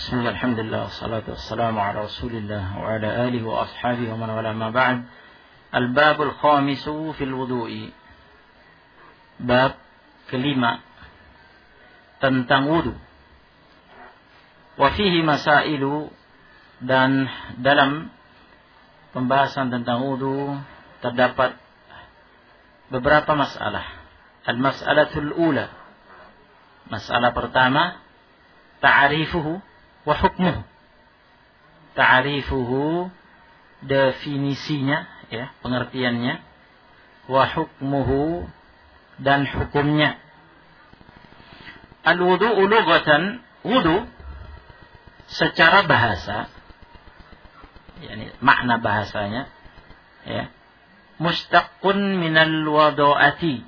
Bismillah, alhamdulillah, wassalatu wassalamu ala rasulillah wa ala alihi wa ashabihi wa man wala ma ba'd. Al-babul khamisu fil wudu'i. Bab kelima tentang wudu. Wa fihi masailu, dan dalam pembahasan tentang wudu terdapat beberapa masalah. Al-mas'alatul ula. Masalah pertama, ta'arifuhu wa hukmuhu. Ta'arifuhu, definisinya, ya, pengertiannya. Wa hukmuhu, dan hukumnya. Al-wudu'u lughatan, wudu secara bahasa, yakni makna bahasanya, ya, mustaqqun minal wada'ati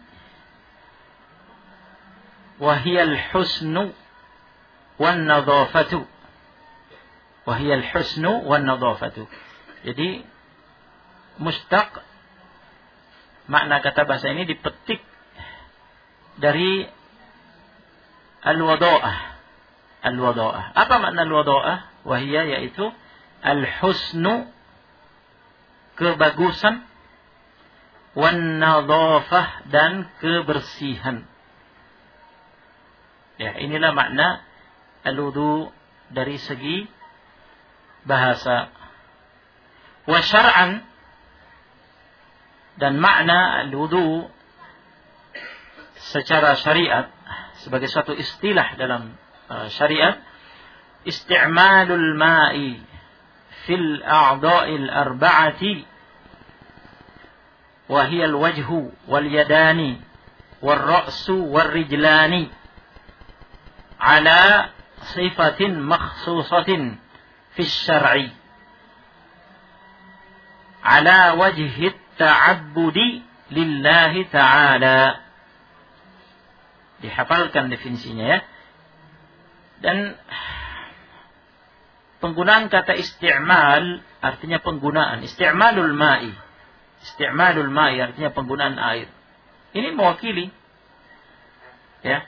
wa hiya al-husnu wan nadhafatu. Wahiyal husnu wan nadhafatu. Jadi mustaq, makna kata bahasa ini dipetik dari al-wada'ah. Al-wada'ah. Apa makna al-wada'ah? Wahiyya, yaitu al-husnu, kebagusan, wan nadhafah, dan kebersihan. Ya, inilah makna al-wudu dari segi bahasa. Wa syar'an, dan makna al-wudu secara syariat sebagai suatu istilah dalam syariat, isti'malul ma'i fil a'dha'il arba'ati wa hiya al-wajhu wal yadani wal ra'su wal rijlani ala sifatin makhsusatin fi syar'i ala wajhi ta'abbudi lillahi ta'ala. Dihafalkan definisinya, ya. Dan penggunaan kata isti'mal artinya penggunaan. Isti'malul ma'i. Isti'malul ma'i artinya penggunaan air. Ini mewakili, ya.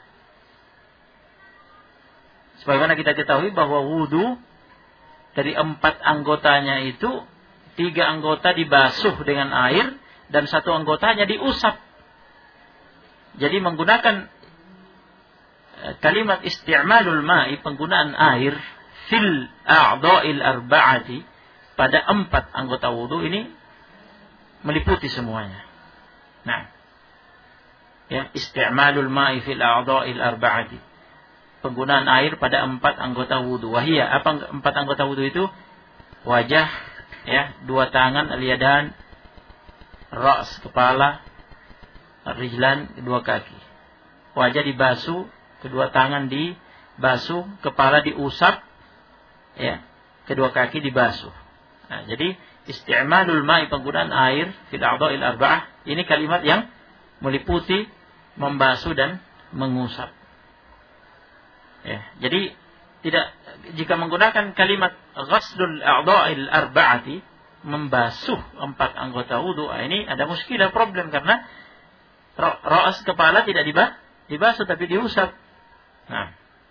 Sebagaimana kita ketahui bahwa wudu dari 4 anggotanya itu 3 anggota dibasuh dengan air dan 1 anggotanya diusap. Jadi menggunakan kalimat isti'malul ma'i, penggunaan air, fil a'dha'il arba'ati, pada 4 anggota wudu ini meliputi semuanya. Nah, ya, isti'malul ma'i fil a'dha'il arba'ati, penggunaan air pada 4 anggota wudu. Wahiyya, apa 4 anggota wudu itu? Wajah, ya, 2 tangan, al-yadan, ra's, kepala, rijlan, 2 kaki. Wajah dibasuh, kedua tangan dibasuh, kepala diusap, ya, kedua kaki dibasuh. Nah, jadi isti'malul ma'i, penggunaan air fil a'dha'il arba'ah, ini kalimat yang meliputi membasuh dan mengusap. Ya, jadi jika menggunakan kalimat ghaslul a'dha'il arba'ati, membasuh 4 anggota wudu, ini ada muskilah, problem, karena ra's, kepala tidak dibasuh tapi diusap. Nah,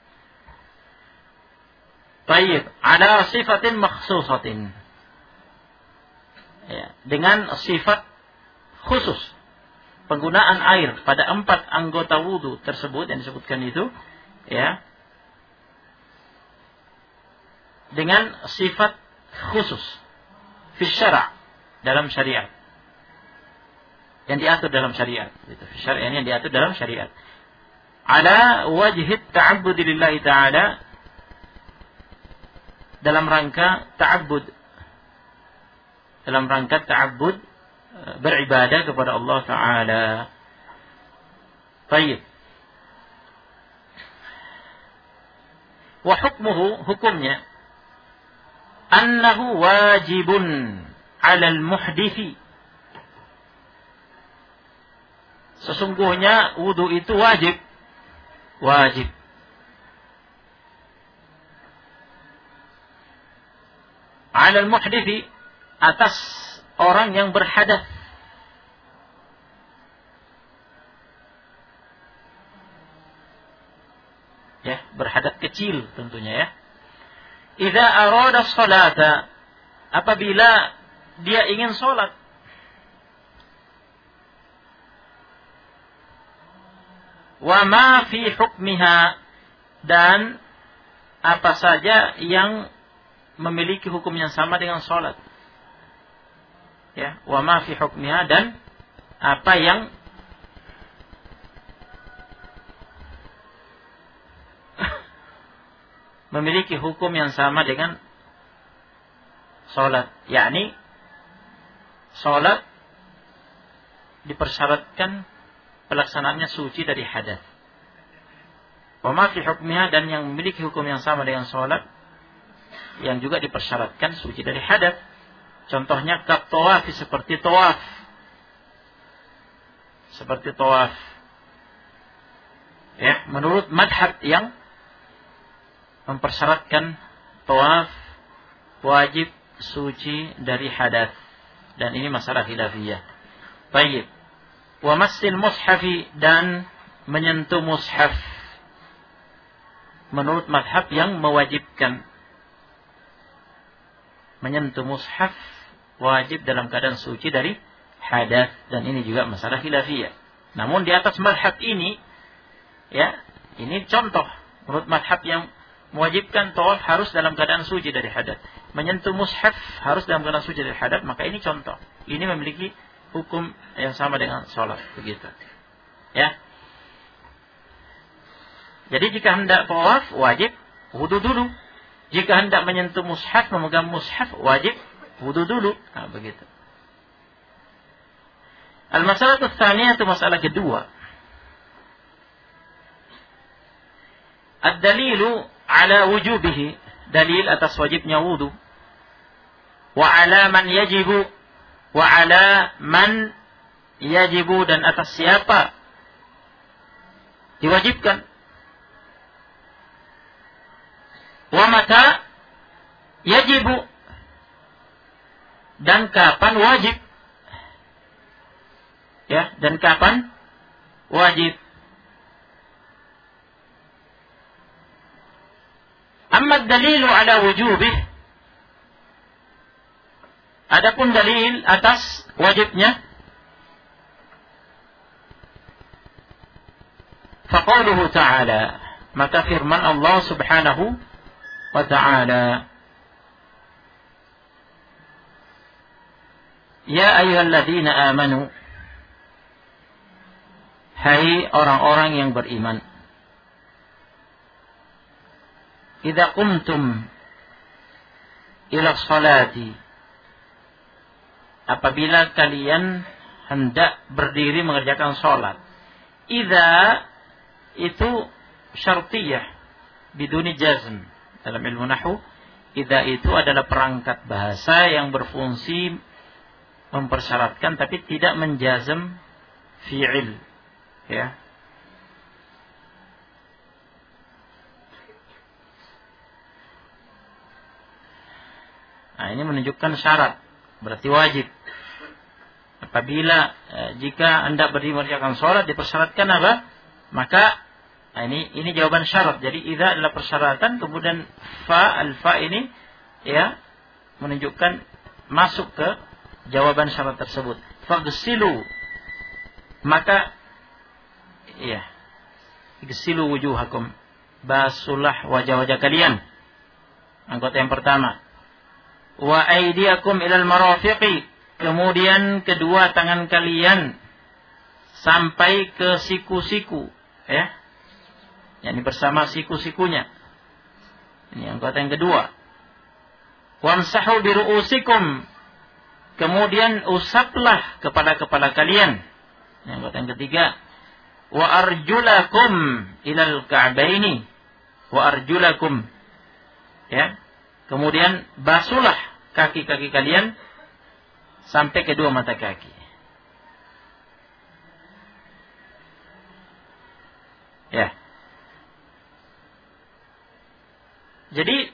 baik, ada sifatin makhsusatin, ya, dengan sifat khusus, penggunaan air pada 4 anggota wudu tersebut yang disebutkan itu, ya, dengan sifat khusus fi syara', dalam syariat, yang diatur dalam syariat, itu syariat yang diatur dalam syariat, ala wajhi ta'abbudi lillahi ta'ala, dalam rangka ta'abbud, beribadah kepada Allah Ta'ala. Baik. Wa hukmuhu, hukumnya, annahu wajibun 'alal muhdithi, sesungguhnya wudu itu wajib 'alal muhdithi, atas orang yang berhadas. Ya, berhadas kecil tentunya, ya. idza arada sholata, apabila dia ingin sholat. Wa ma fi hukmiha, dan apa saja yang memiliki hukum yang sama dengan sholat. Ya, wa ma fi hukmiha, dan apa yang memiliki hukum yang sama dengan sholat. Yakni sholat dipersyaratkan pelaksanaannya suci dari hadas. Wa ma fi hukmiha, dan yang memiliki hukum yang sama dengan sholat yang juga dipersyaratkan suci dari hadas. Contohnya kat tawaf, seperti tawaf. Seperti tawaf. Ya, menurut madhab yang mempersyaratkan tawaf wajib suci dari hadas, dan ini masalah khilafiyah. Baik. Wa massil mushafi, dan menyentuh mushaf menurut madhab yang mewajibkan menyentuh mushaf wajib dalam keadaan suci dari hadas, dan ini juga masalah khilafiyah. Namun di atas madhab ini, ya, ini contoh menurut madhab yang mewajibkan tawaf harus dalam keadaan suci dari hadas, menyentuh mushaf harus dalam keadaan suci dari hadas, maka ini contoh. Ini memiliki hukum yang sama dengan sholat, begitu. Ya. Jadi jika hendak tawaf wajib wudu dulu. Jika hendak menyentuh mushaf, memegang mushaf, wajib wudu dulu. Nah, begitu. Al-masalah tsaniyah, itu masalah kedua. Ad-dalilu ala wujubihi, dalil atas wajibnya wudu. Wa ala man yajibu, wa ala man yajibu, dan atas siapa diwajibkan. Wa mata yajibu, dan kapan wajib. Ya, dan kapan wajib. Amma dalilu ala wujubih, adapun dalil atas wajibnya, faqauluhu ta'ala, maka firman Allah subhanahu wa ta'ala, ya ayyuhalladzina amanu, hai orang-orang yang beriman, idza qumtum ila sholati, apabila kalian hendak berdiri mengerjakan sholat. Idza itu syartiyah biduni jazm. Dalam ilmu nahwu, idza itu adalah perangkat bahasa yang berfungsi mempersyaratkan tapi tidak menjazm fi'il. Ya. Nah, ini menunjukkan syarat, berarti wajib. Apabila jika hendak berdiri mengerjakan sholat dipersyaratkan apa? Maka ini jawaban syarat. Jadi idza adalah persyaratan, kemudian alfa ini ya menunjukkan masuk ke jawaban syarat tersebut. Faghsilu, maka ya, igsilu wujuhakum, basuhlah wajah-wajah kalian. Anggota yang pertama. Wa aydiyakum ilal marafiqi, kemudian kedua tangan kalian sampai ke siku-siku, ya. Yani bersama siku-sikunya. Ini anggota yang kedua. Wamsahu biru'usikum, kemudian usaplah kepala-kepala kalian. Ini anggota yang ketiga. Wa arjulakum ilal ka'baini, wa arjulakum, ya. Kemudian basuhlah kaki-kaki kalian sampai kedua mata kaki. Ya. Jadi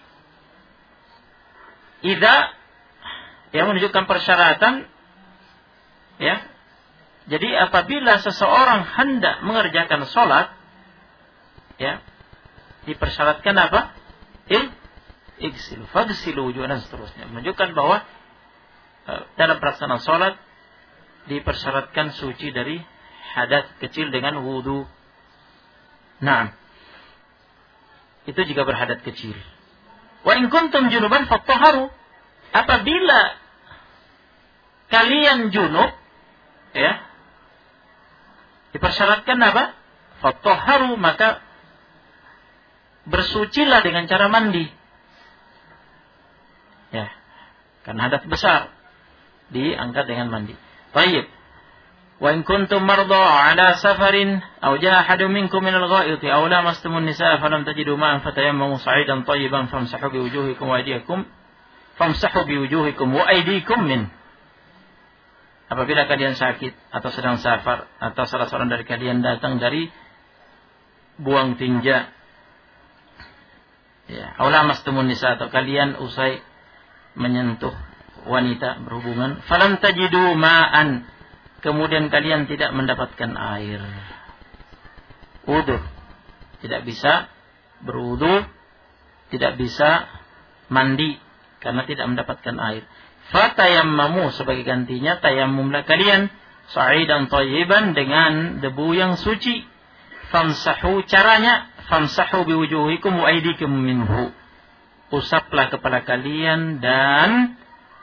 idza yang menunjukkan persyaratan, ya. Jadi apabila seseorang hendak mengerjakan sholat, ya, dipersyaratkan apa? igsilu, fagsilu wujuhakum, dan seterusnya. Menunjukkan bahwa dalam pelaksanaan salat dipersyaratkan suci dari hadas kecil dengan wudu. Nah, itu jika berhadas kecil. Wa in kuntum junuban fattaharu. Apabila kalian junub, ya, dipersyaratkan apa? Fattaharu, maka bersucilah dengan cara mandi. Ya, karena hadas besar diangkat dengan mandi. Baik. Wa in kuntum marda ala safarin aw jaa ahadun minkum min al-gha'iti aw lamastumun nisaa falam tajidu ma'an fatayammamu sa'idan tayyiban famsahu bi wujuhikum wa aydikum min. Apabila kalian sakit atau sedang safar atau salah seorang dari kalian datang dari buang tinja, ya, aw lamastumun nisaa, atau kalian usai menyentuh wanita berhubungan, falam tajidu ma'an, kemudian kalian tidak mendapatkan air, wudu, tidak bisa berwudu, tidak bisa mandi karena tidak mendapatkan air. Fatayammamu, sebagai gantinya tayammumlah kalian, sa'idan thayyiban, dengan debu yang suci. Famsahu, caranya famsahu biwujuhikum wa aydikum minhu, usaplah kepala kalian dan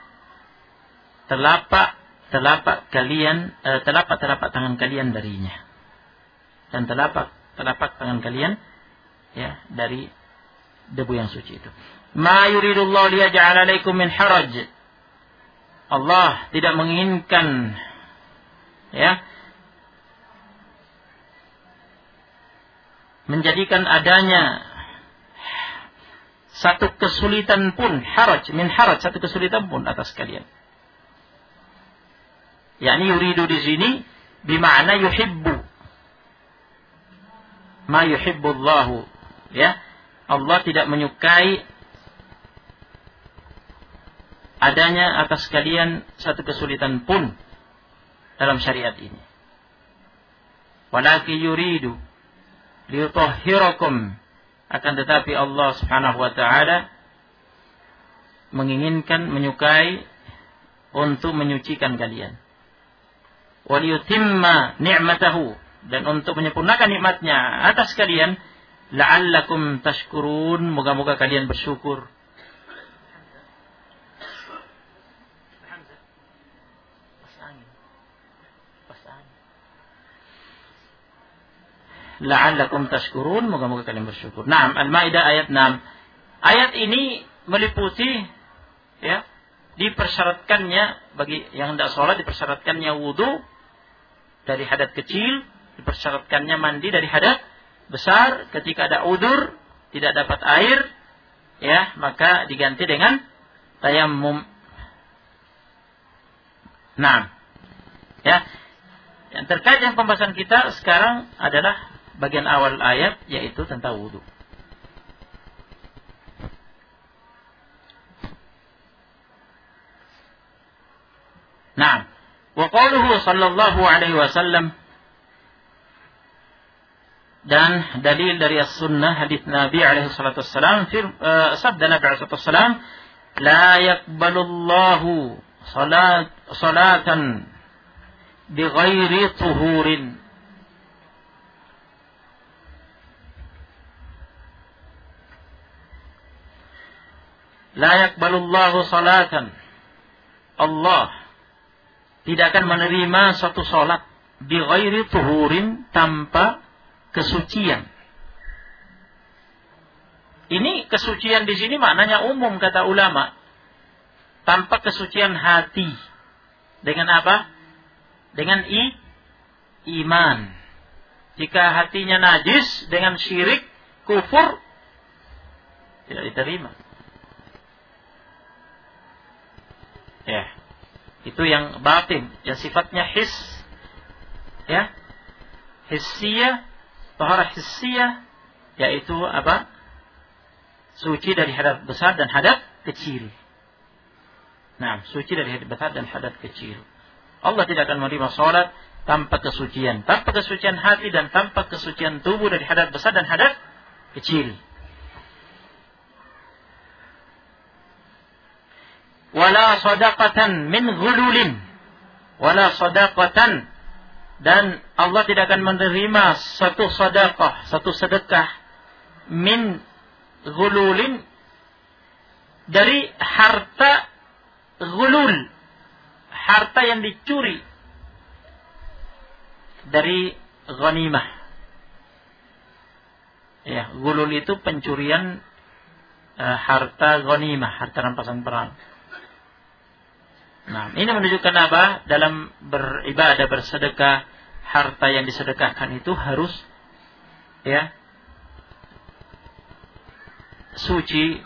telapak tangan kalian darinya, dan telapak tangan kalian, ya, dari debu yang suci itu. Ma yuridullahu liyaj'ala 'alaikum min haraj. Allah tidak menginginkan, ya, menjadikan adanya satu kesulitan pun, satu kesulitan pun atas kalian. yakni yuridu di sini bima'na yuhibbu ma yuhibbullahu, ya. Allah tidak menyukai adanya atas kalian satu kesulitan pun dalam syariat ini. Walakin yuridu liyutahhirakum, akan tetapi Allah Subhanahu wa taala menginginkan, menyukai untuk menyucikan kalian. Waliyutimma ni'matahu, dan untuk menyempurnakan nikmatnya atas kalian, la'allakum tashkurun, moga-moga kalian bersyukur. La'allakum tashkurun, moga-moga kalian bersyukur. Naam, Al-Maidah ayat 6. Ayat ini meliputi, ya, dipersyaratkannya bagi yang hendak sholat, dipersyaratkannya wudu dari hadat kecil, dipersyaratkannya mandi dari hadat besar. Ketika ada udzur, tidak dapat air, ya, maka diganti dengan tayammum. Nah, ya, yang terkait dengan pembahasan kita sekarang adalah bagian awal ayat, yaitu tentang wudu. Nah, wa qauluhu sallallahu alaihi wasallam, dan dalil dari as-sunnah, hadits Nabi alaihi salatu wassalam, sabda Nabi alaihi salatu wassalam, la yaqbalullahu salatan bighairi tuhurin. La yaqbalullahu salatan, Allah tidak akan menerima suatu salat bighairi tuhurin, tanpa kesucian. Ini kesucian di sini maknanya umum, kata ulama. Tanpa kesucian hati. Dengan apa? Dengan iman. Jika hatinya najis dengan syirik, kufur, tidak diterima. Ya, itu yang batin, yang sifatnya his, ya, hissiyah, taharah hissiyah, yaitu apa? Suci dari hadat besar dan hadat kecil. Nah, suci dari hadat besar dan hadat kecil. Allah tidak akan menerima salat tanpa kesucian hati dan tanpa kesucian tubuh dari hadat besar dan hadat kecil. wala shadaqatan min ghululin, wala shadaqatan, dan Allah tidak akan menerima satu sedekah, satu sedekah min ghululin, dari harta ghulul, harta yang dicuri dari ghanimah. Ya, ghulul itu pencurian harta ghanimah, harta rampasan perang. Nah, ini menunjukkan apa? Dalam beribadah, bersedekah, harta yang disedekahkan itu harus ya suci,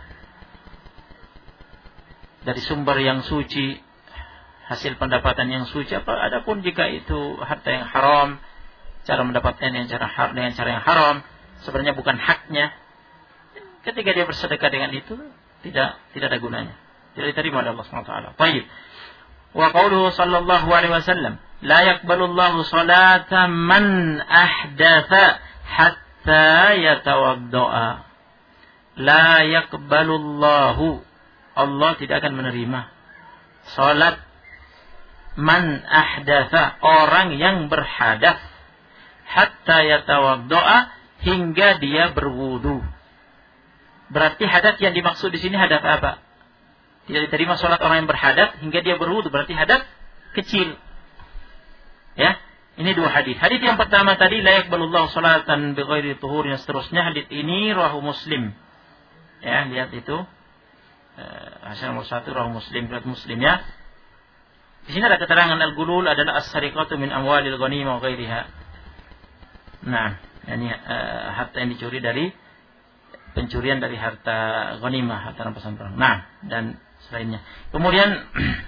dari sumber yang suci, hasil pendapatan yang suci. Adapun jika itu harta yang haram, cara mendapatkannya dengan cara yang haram, sebenarnya bukan haknya. Ketika dia bersedekah dengan itu, tidak ada gunanya, tidak diterima oleh Allah Subhanahu wa taala. Baik. Wa qauluhu sallallahu alaihi wasallam, la yaqbalu Allahu salata man ahdatha hatta yatawaddaa. La yaqbalu Allahu, Allah tidak akan menerima salat man ahdatha, orang yang berhadas, hatta yatawaddaa, hingga dia berwudu. Berarti hadas yang dimaksud di sini hadas apa? Tidak diterima salat orang yang berhadas hingga dia berwudu, berarti hadas kecil. Ya, ini dua hadis. Hadis yang pertama tadi, la yaqbalullahu salatan bighairi tuhur, yang seterusnya hadis ini rawahu Muslim. Ya, lihat itu. Hasan nomor 1 rawahu Muslim, riwayat Muslim ya. Di sini ada keterangan al-gulul adalah as-sariqatu min amwalil ghanimah wa ghairiha. Nah, ini harta yang dicuri dari pencurian dari harta ghanimah, harta rampasan perang. Nah, dan selainnya. Kemudian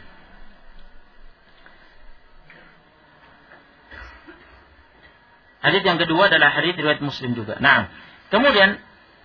hadis yang kedua adalah hadis riwayat Muslim juga. Nah, kemudian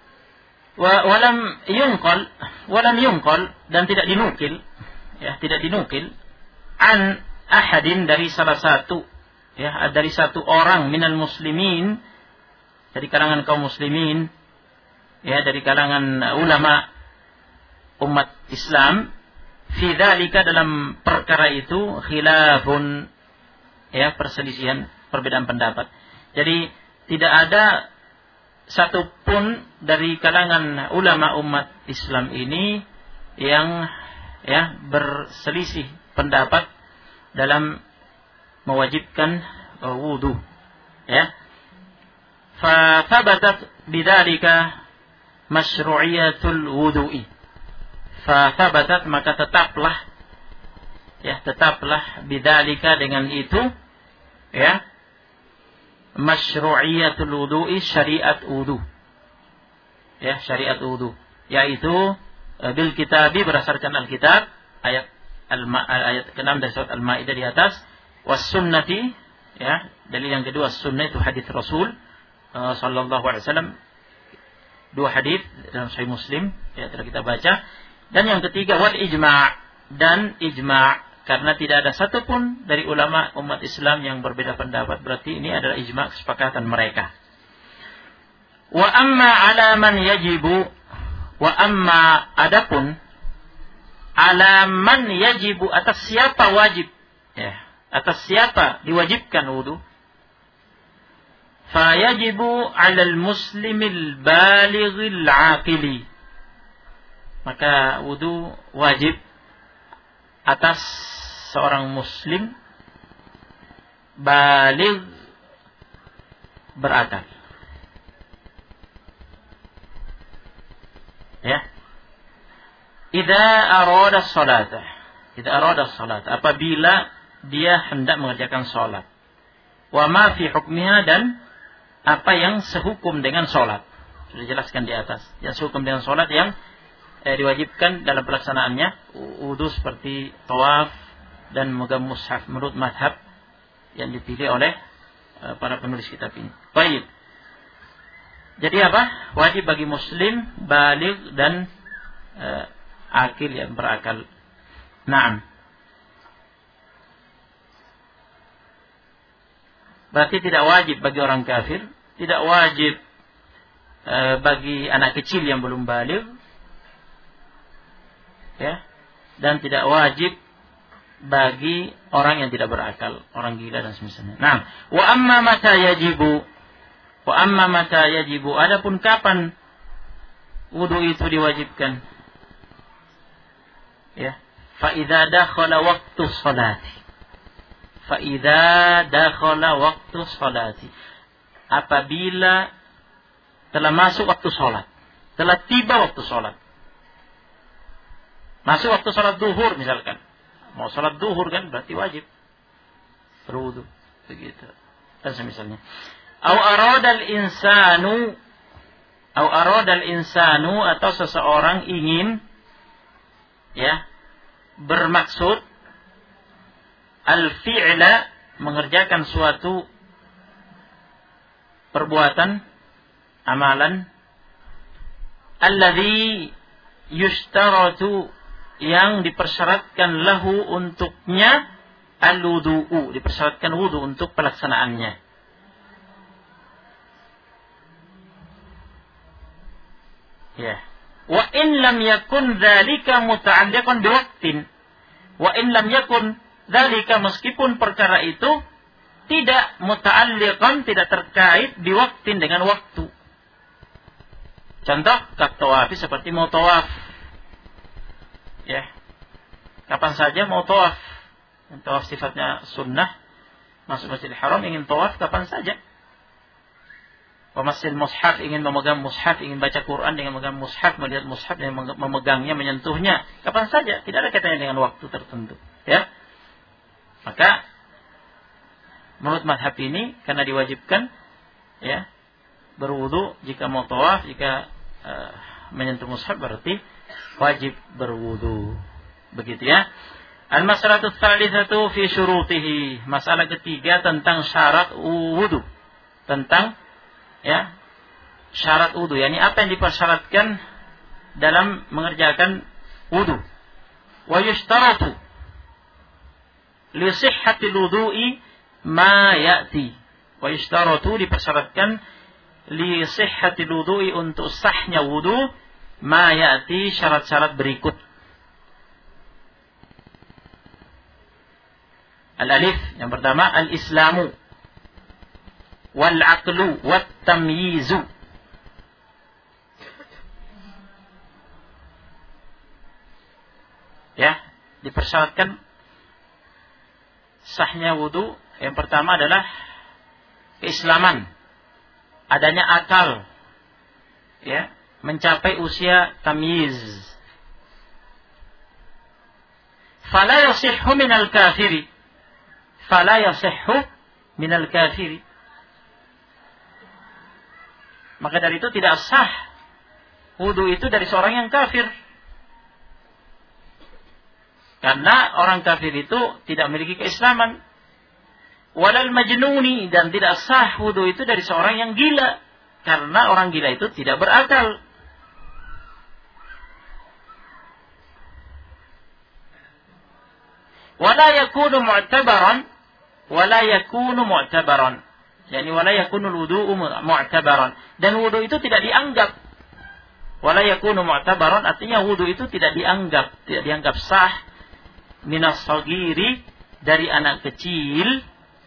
walam yunqal, dan tidak dinukil, ya, tidak dinukil an ahadin, dari salah satu, ya, dari satu orang minal muslimin, dari kalangan kaum muslimin, ya, dari kalangan ulama umat Islam, fi dzalika, dalam perkara itu, khilafun, ya, perselisihan, perbedaan pendapat. Jadi tidak ada satupun dari kalangan ulama umat Islam ini yang, ya, berselisih pendapat dalam mewajibkan wudu, ya. Fa thabatat bidzalika masyru'iyatul wudu'i. Fa thabatat, maka tetaplah, ya, tetaplah bidzalika, dengan itu, ya, masyru'iyatul wudu'i, syariat wudu, ya, syariat wudu, yaitu bil kitabi, berdasarkan Alkitab, ayat ke-6 dari surat Al-Maidah di atas, was sunnati, ya, dalil yang kedua sunnah itu hadis Rasul sallallahu alaihi wasallam, dua hadis dalam Sahih Muslim, ya, telah kita baca. Dan yang ketiga wal ijma', dan ijma', karena tidak ada satupun dari ulama umat Islam yang berbeda pendapat, berarti ini adalah ijma', kesepakatan mereka. Wa amma ala man yajibu, wa amma, adapun ala man yajibu, atas siapa wajib, ya, atas siapa diwajibkan wudu, fa yajibu 'alal muslimil balighil 'aqili, maka wudu wajib atas seorang muslim baligh, berakal, ya. Idza arada salata, apabila dia hendak mengerjakan salat, wa ma fi hukmiha, dan apa yang sehukum dengan salat, sudah dijelaskan di atas, yang sehukum dengan salat yang diwajibkan dalam pelaksanaannya, wudu seperti tawaf dan memegang mushaf menurut madhab yang dipilih oleh para penulis kitab ini. Baik. Jadi apa? Wajib bagi muslim baligh dan akil, yang berakal. Naam. Berarti tidak wajib bagi orang kafir, tidak wajib bagi anak kecil yang belum baligh, ya, dan tidak wajib bagi orang yang tidak berakal, orang gila dan semisalnya. Nah, wa amma mata yajibu, adapun kapan wudu itu diwajibkan? Ya, fa idza dakhala waqtu sholati. Fa idza dakhala waqtu sholati. Apabila telah masuk waktu sholat, telah tiba waktu sholat. Masuk waktu sholat duhur misalkan. Mau sholat duhur kan berarti wajib berwudu. Begitu. Dan semisalnya. Au aradal insanu atau seseorang ingin ya bermaksud al-fi'la mengerjakan suatu perbuatan amalan alladzi yushtaratu yang dipersyaratkan lahu untuknya al-wudu'u, dipersyaratkan wudu untuk pelaksanaannya. Ya. Wa in lam yakun dzalika muta'alliqan biwaqtin. Wa in lam yakun dzalika, meskipun perkara itu tidak muta'alliqan, tidak terkait biwaqtin dengan waktu. Contoh katawafi seperti mau tawaf. Ya. Kapan saja mau tawaf. Tawaf sifatnya sunnah. Masuk Masjidil Haram ingin tawaf kapan saja. Pemasil mushaf ingin memegang mushaf, ingin baca Quran dengan memegang mushaf, melihat mushaf dan memegangnya, menyentuhnya kapan saja, tidak ada kaitannya dengan waktu tertentu. Ya. Maka menurut mazhab ini karena diwajibkan ya berwudu jika mau tawaf, jika menyentuh mushaf berarti wajib berwudu. Begitu ya. Al-mas'alatu tsalitsatu fi syurutihi. Masalah ketiga tentang syarat wudu. Tentang ya syarat wudu, yakni apa yang dipersyaratkan dalam mengerjakan wudu. Wa yushtaratu li sihhatil wudu'i ma ya'ti. Wa yushtaratu, dipersyaratkan li sihhatil wudu'i, untuk sahnya wudu, ma ya'ti, syarat-syarat berikut. Al-alif, yang pertama al-islamu wal aqlu wat tamyizu. Ya, dipersyaratkan sahnya wudu yang pertama adalah keislaman, adanya akal, ya, mencapai usia tamyiz. Fala yasihhu minal kafiri, fala yasihhu minal kafiri. Maka dari itu tidak sah wudu itu dari seorang yang kafir. Karena orang kafir itu tidak memiliki keislaman. Walal majnuni, dan tidak sah wudu itu dari seorang yang gila. Karena orang gila itu tidak berakal. Wala yakunu mu'tabaran, wala yakunu mu'tabaran. Yani wala yakunul wudu'u mu'tabaran, dan wudu itu tidak dianggap. Wala yakunu mu'tabaran artinya wudu itu tidak dianggap sah minas sagiri, dari anak kecil,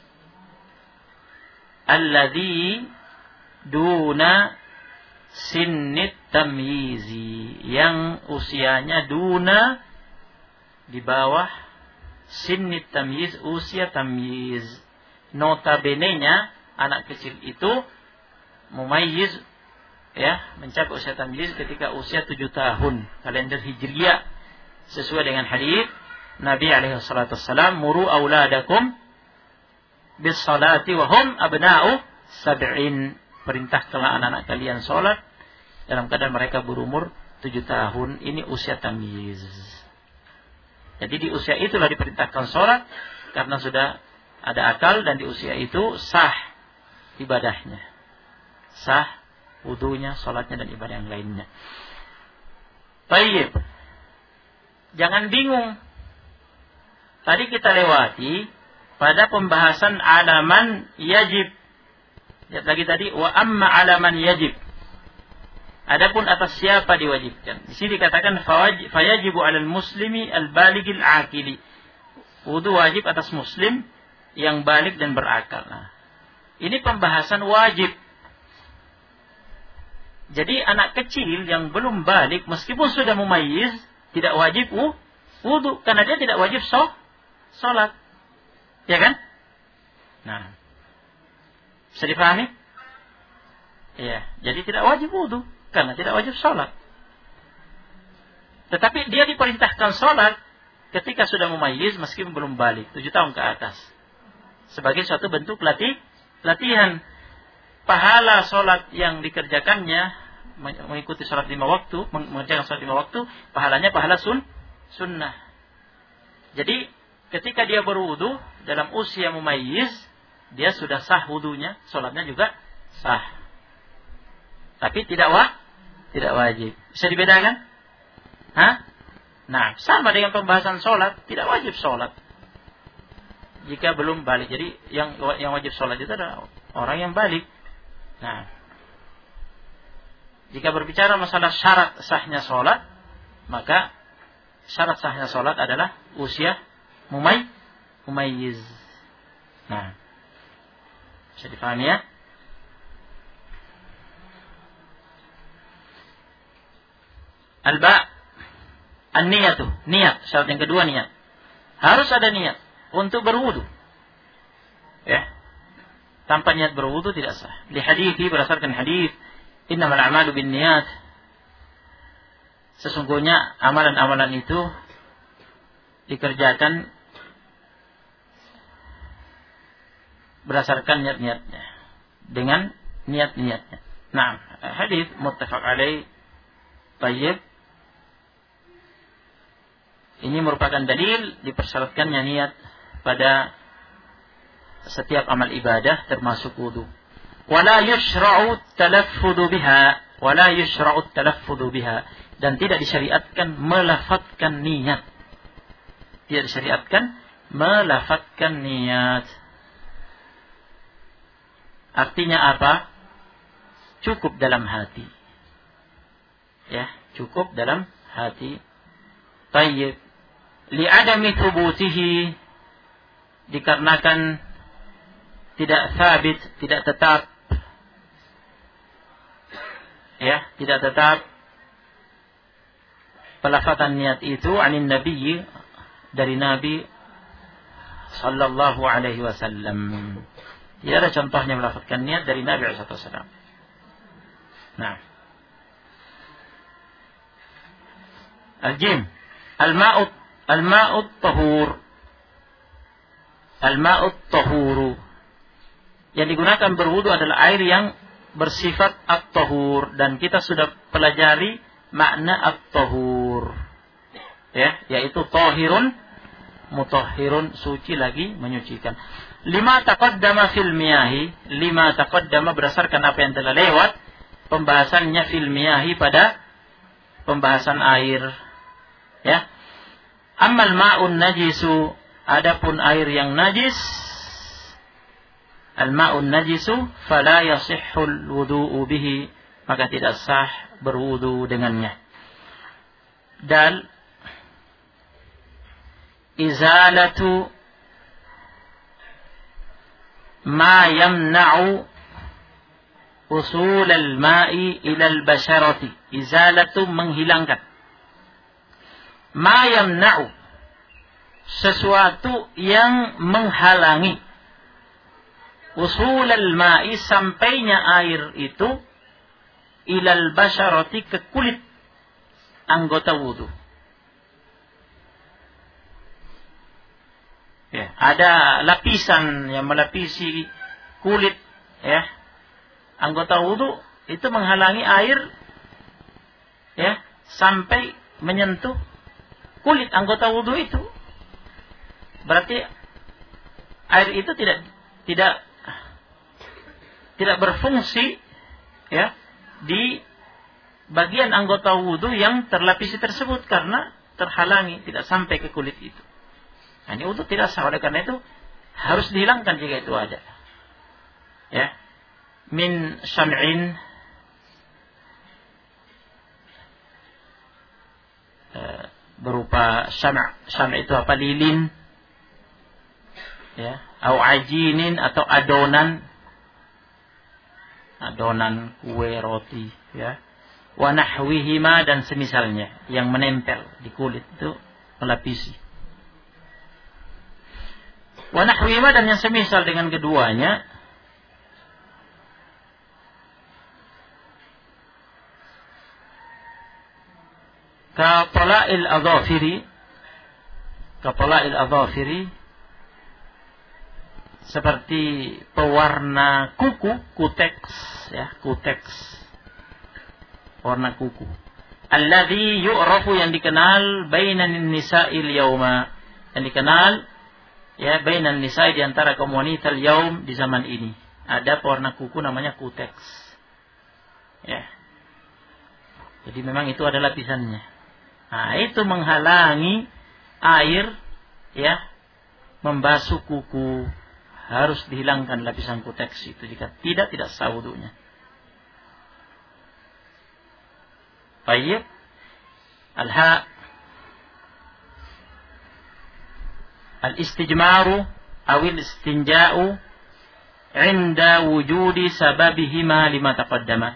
alladzi duna sinnit tamyizi, yang usianya duna, di bawah, sinnit tamyiz, usia tamyiz. Notabene-nya anak kecil itu mumayyiz, ya, mencapai usia tamyiz ketika usia 7 tahun kalender Hijriyah, sesuai dengan hadis Nabi alaihi salatu wassalam, muru auladakum bis salati wa hum abna'u sab'in. Perintahkanlah anak-anak kalian salat dalam keadaan mereka berumur 7 tahun. Ini usia tamyiz. Jadi di usia itulah diperintahkan salat karena sudah ada akal, dan di usia itu sah ibadahnya, sah wudunya, salatnya, dan ibadah yang lainnya. Baik. Jangan bingung. Tadi kita lewati pada pembahasan alaman yajib. Lihat lagi tadi, wa amma alaman yajib. Adapun atas siapa diwajibkan? Di sini dikatakan fayajibu 'alal muslimi al-baligil aqili. Wudu wajib atas muslim yang balik dan berakal. Nah, ini pembahasan wajib. Jadi anak kecil yang belum balik meskipun sudah mumayyiz tidak wajib wudu karena dia tidak wajib salat. Ya kan? Nah. Bisa dipahami? Iya, jadi tidak wajib wudu karena tidak wajib salat. Tetapi dia diperintahkan salat ketika sudah mumayyiz meskipun belum balik 7 tahun ke atas. Sebagai suatu bentuk latihan. Pahala salat yang dikerjakannya mengikuti salat 5 waktu, mengerjakan salat 5 waktu, pahalanya pahala sunnah. Jadi ketika dia berwudu dalam usia mumayyiz, dia sudah sah wudunya, salatnya juga sah. Tapi tidak wajib. Bisa dibedakan? Hah? Nah, sama dengan pembahasan salat, tidak wajib salat jika belum balik. Jadi yang wajib salat itu adalah orang yang balik. Nah, jika berbicara masalah syarat sahnya salat, maka syarat sahnya salat adalah usia mumayyiz. Nah, bisa dipahami ya? An-niyatu, niat. Syarat yang kedua niat. Harus ada niat untuk berwudu. Ya. Tanpa niat berwudu tidak sah. Di hadis berdasarkan hadis, innamal a'malu binniyat. Sesungguhnya amalan-amalan itu dikerjakan berdasarkan niat-niatnya, dengan niat-niatnya. Nah, hadis muttafaq alaih. Tayyib. Ini merupakan dalil dipersyaratkannya niat pada setiap amal ibadah termasuk wudu. Wala yushra'u talaffudu biha, dan tidak disyariatkan melafadzkan niat. Tidak disyariatkan melafadzkan niat. Artinya apa? Cukup dalam hati. Ya, cukup dalam hati. Tayyib. Li'adami thubutihi, dikarenakan tidak sabit, tidak tetap. Ya, tidak tetap pelafatan niat itu anin nabiyyi, dari Nabi sallallahu alaihi wasallam. Tidak ada contohnya melafatkan niat dari Nabi sallallahu alaihi wasallam. Nah, al-jim, al-ma'ut tahur. Al-ma'ut tahuru. Yang digunakan berwudu adalah air yang bersifat at-tahur, dan kita sudah pelajari makna at-tahur. Ya, yaitu tahirun mutahhirun, suci lagi menyucikan. Lima taqaddama fil miyahi, lima taqaddama berdasarkan apa yang telah lewat pembahasannya fil miyahi pada pembahasan air. Ya. Ammal ma'un najisu, adapun air yang najis, al-ma'un najisu fala yasihhul wudu'u bihi, maka tidak sah berwudu dengannya. Dan izalatu ma yamna'u usul al-ma'i ila al-basharati. Izalatu menghilangkan. Ma yamna'u, sesuatu yang menghalangi usul al-ma'i, sampainya air itu ilal basharati, ke kulit anggota wudu. Ya, ada lapisan yang melapisi kulit, ya, anggota wudu, itu menghalangi air, ya, sampai menyentuh kulit anggota wudu itu. Berarti air itu tidak berfungsi, ya, di bagian anggota wudu yang terlapisi tersebut karena terhalangi, tidak sampai ke kulit itu. Nah, ini wudu tidak sah. Oleh karena itu harus dihilangkan jika itu ada. Ya, min syam'in berupa syam' itu apa? Lilin, ya, au ajinin atau adonan kue, roti, ya. Wa nahwihima dan semisalnya yang menempel di kulit itu melapisi. Wa nahwihima dan yang semisal dengan keduanya ka tala'il adhafiri seperti pewarna kuku, kuteks, ya, kuteks, warna kuku. Alladzi yu'rafu, yang dikenal bainan nisa'il yauma, yang dikenal ya bainan nisa'i di antara kaum wanita al-yaum di zaman ini. Ada pewarna kuku namanya kuteks. Ya. Jadi memang itu ada lapisannya. Nah, itu menghalangi air ya membasuh kuku. Harus dihilangkan lapisan kuteks itu. Jika tidak sah wudunya. Baik. Al-ha al-istijmaru awil istinja'u inda wujudi sababihima lima taqaddama.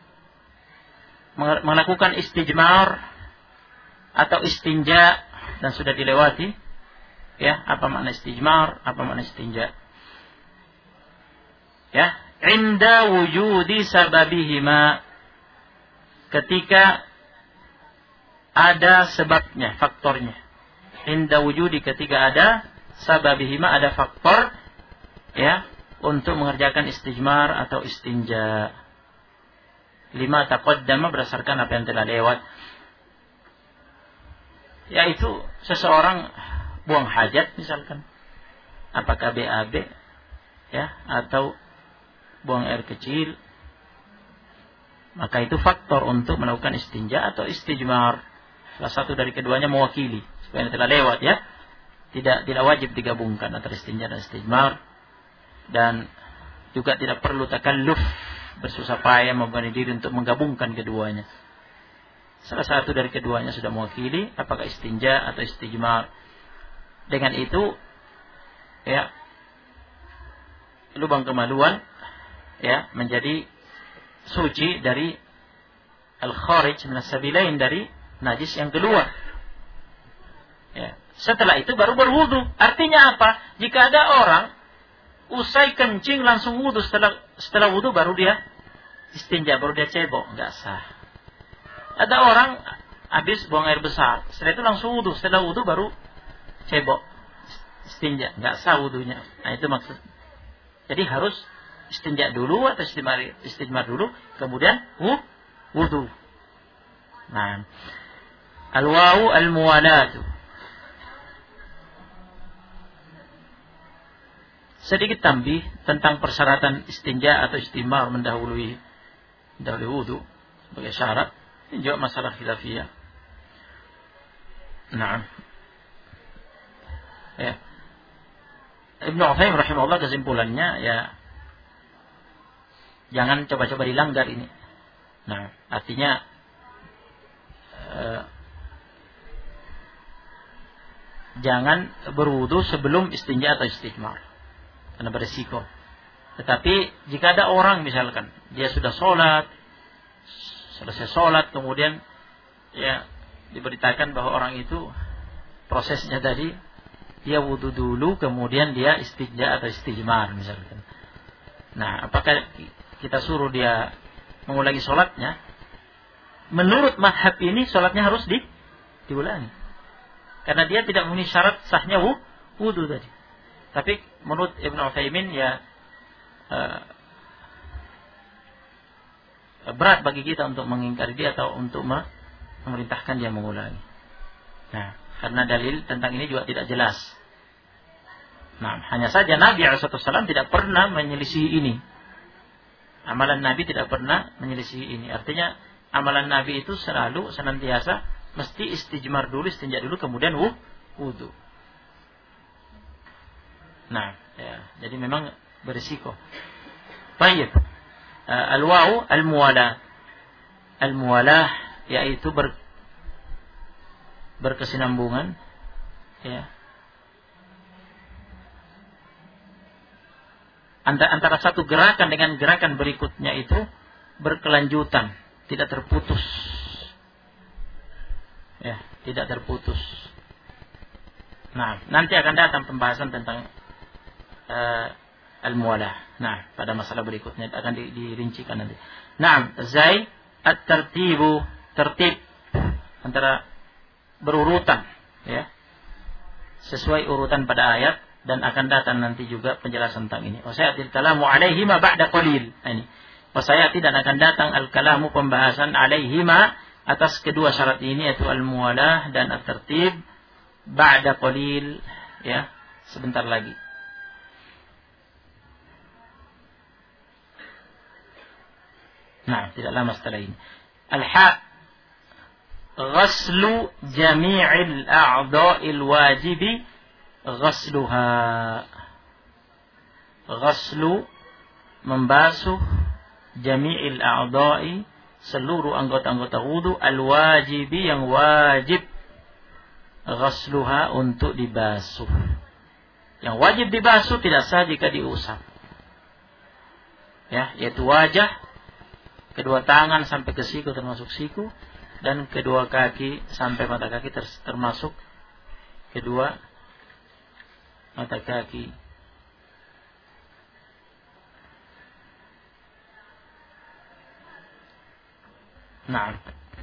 Melakukan istijmar atau istinja dan sudah dilewati. Ya, apa makna istijmar, apa makna istinja? Ya, inda wujudi sababihima, ketika ada sebabnya, faktornya. Inda wujudi, ketika ada sababihima, ada faktor ya untuk mengerjakan istijmar atau istinja. Lima taqaddama, berdasarkan apa yang telah lewat. Yaitu seseorang buang hajat misalkan, apakah BAB ya atau buang air kecil, maka itu faktor untuk melakukan istinja atau istijmar. Salah satu dari keduanya mewakili, supaya telah lewat ya. Tidak wajib digabungkan antara istinja dan istijmar, dan juga tidak perlu takalluf, bersusah payah membebani diri untuk menggabungkan keduanya. Salah satu dari keduanya sudah mewakili, apakah istinja atau istijmar. Dengan itu ya lubang kemaluan ya menjadi suci dari al-kharij min as-sabilain, dari najis yang keluar. Ya. Setelah itu baru berwudu. Artinya apa? Jika ada orang usai kencing langsung wudu, setelah wudu baru dia istinja, baru dia cebok, enggak sah. Ada orang habis buang air besar, setelah itu langsung wudu, setelah wudu baru cebok, istinja, enggak sah wudunya. Nah, itu maksud. Jadi harus istinja dulu atau istijmar dulu, kemudian wudu. Nah, al-wawu al-muwalatu. Sedikit tambih tentang persyaratan istinja atau istijmar mendahului wudu sebagai syarat. Ini juga masalah khilafiyah. Nah, ya. Ibnu Utsaimin rahimahullah kesimpulannya ya jangan coba-coba dilanggar ini. Nah, artinya jangan berwudu sebelum istinja atau istijmar, karena berisiko. Tetapi jika ada orang misalkan dia sudah selesai sholat, kemudian ya diberitakan bahwa orang itu prosesnya tadi dia wudu dulu, kemudian dia istinja atau istijmar misalkan. Nah, apakah kita suruh dia mengulangi sholatnya? Menurut mazhab ini sholatnya harus diulangi, karena dia tidak memenuhi syarat sahnya wudu tadi. Tapi menurut Ibnu Utsaimin ya berat bagi kita untuk mengingkari dia atau untuk memerintahkan dia mengulangi. Nah, karena dalil tentang ini juga tidak jelas. Nah, hanya saja Nabi SAW tidak pernah menyelisih ini. Amalan Nabi tidak pernah menyelisih ini. Artinya amalan Nabi itu selalu senantiasa mesti istijmar dulu, istinja dulu, kemudian wudu. Nah, ya, jadi memang berisiko. Baik. Al-wawu al-muwalah. Al-muwalah yaitu berkesinambungan, ya. Antara satu gerakan dengan gerakan berikutnya itu berkelanjutan, tidak terputus. Ya, tidak terputus. Nah, nanti akan datang pembahasan tentang al-muwalah. Nah, pada masalah berikutnya akan dirincikan nanti. Nah, zai at-tartibu, tertib antara berurutan, ya. Sesuai urutan pada ayat, dan akan datang nanti juga penjelasan tentang ini. Wasayatil kalamu alaihima ba'da qalil. Nah, ini. Wasayati, dan akan datang al-kalamu, pembahasan alaihima atas kedua syarat ini, yaitu al-muwalah dan at-tartib ba'da qalil, ya, sebentar lagi. Nah, tidak lama setelah ini. Al-ha, ghaslu jami'il a'dha'il wajibi ghasluha. Ghaslu, membasuh, jami'il a'dha'i, seluruh anggota-anggota wudu, al-wajibi, yang wajib, ghasluha, untuk dibasuh. Yang wajib dibasuh tidak sah jika diusap, ya, yaitu wajah, kedua tangan sampai ke siku termasuk siku, dan kedua kaki sampai mata kaki termasuk kedua mata kaki. Nah,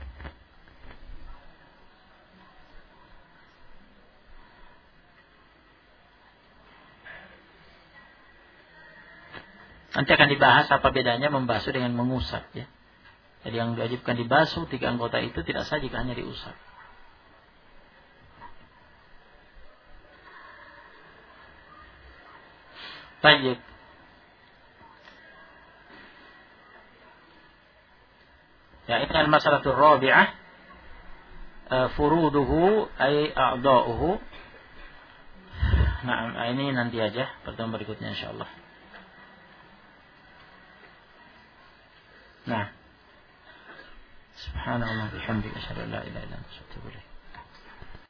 nanti akan dibahas apa bedanya membasuh dengan mengusap, ya. Jadi yang diwajibkan dibasuh 3 anggota itu tidak sah jika hanya diusap. Baik. Ya, ini al-masalatul rabi'ah, furuduhu ay a'dha'uhu. Nah, ini nanti aja pertemuan berikutnya insyaallah. Nah, subhanallah bihamdihi asyhadu an la ilaha illa anta astaghfiruka wa atubu ilaik.